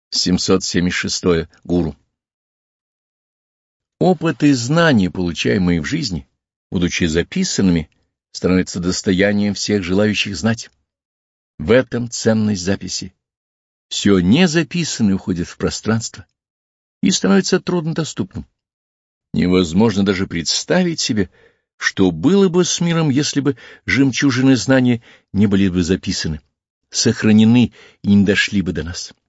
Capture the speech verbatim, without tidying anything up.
семьсот семьдесят шесть. Гуру. Опыт и знания, получаемые в жизни, будучи записанными, становятся достоянием всех желающих знать. В этом ценность записи. Все незаписанное уходит в пространство и становится труднодоступным. Невозможно даже представить себе, что было бы с миром, если бы жемчужины знания не были бы записаны, сохранены и не дошли бы до нас.